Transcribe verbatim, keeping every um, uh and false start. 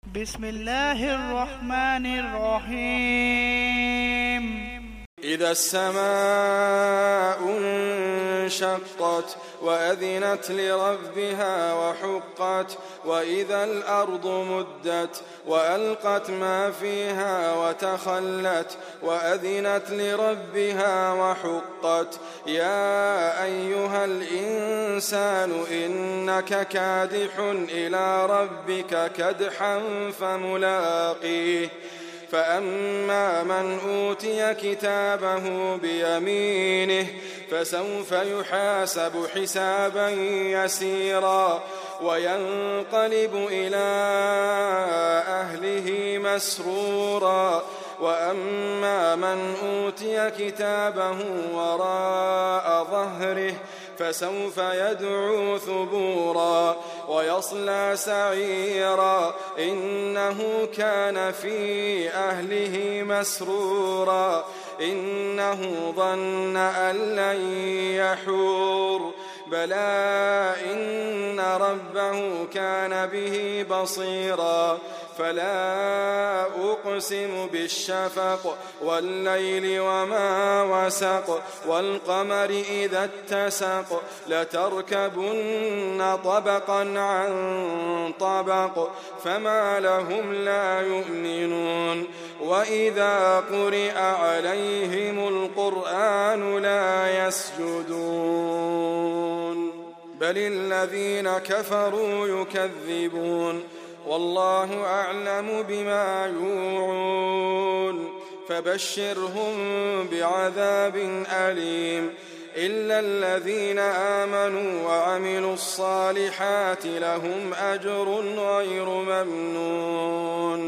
بسم الله الرحمن الرحيم. إذا السماء انشقت وأذنت لربها وحقت وإذا الأرض مدت وألقت ما فيها وتخلت وأذنت لربها وحقت يا أيها الإنسان إنك كادح إلى ربك كدحا فملاقيه فأما من أوتي كتابه بيمينه فسوف يحاسب حسابا يسيرا وينقلب إلى أهله مسرورا وأما من أوتي كتابه وراء ظهره فسوف يدعو ثبورا ويصلى سعيرا إنه كان في أهله مسرورا إنه ظن أن لن يحور بلى إن ربه كان به بصيرا فلا أقسم بالشفق والليل وما وسق والقمر إذا اتسق لتركبن طبقا عن طبق فما لهم لا يؤمنون وإذا قرئ عليهم القرآن لا يسجدون بل الذين كفروا يكذبون والله أعلم بما يوعون فبشرهم بعذاب أليم إلا الذين آمنوا وعملوا الصالحات لهم أجر غير ممنون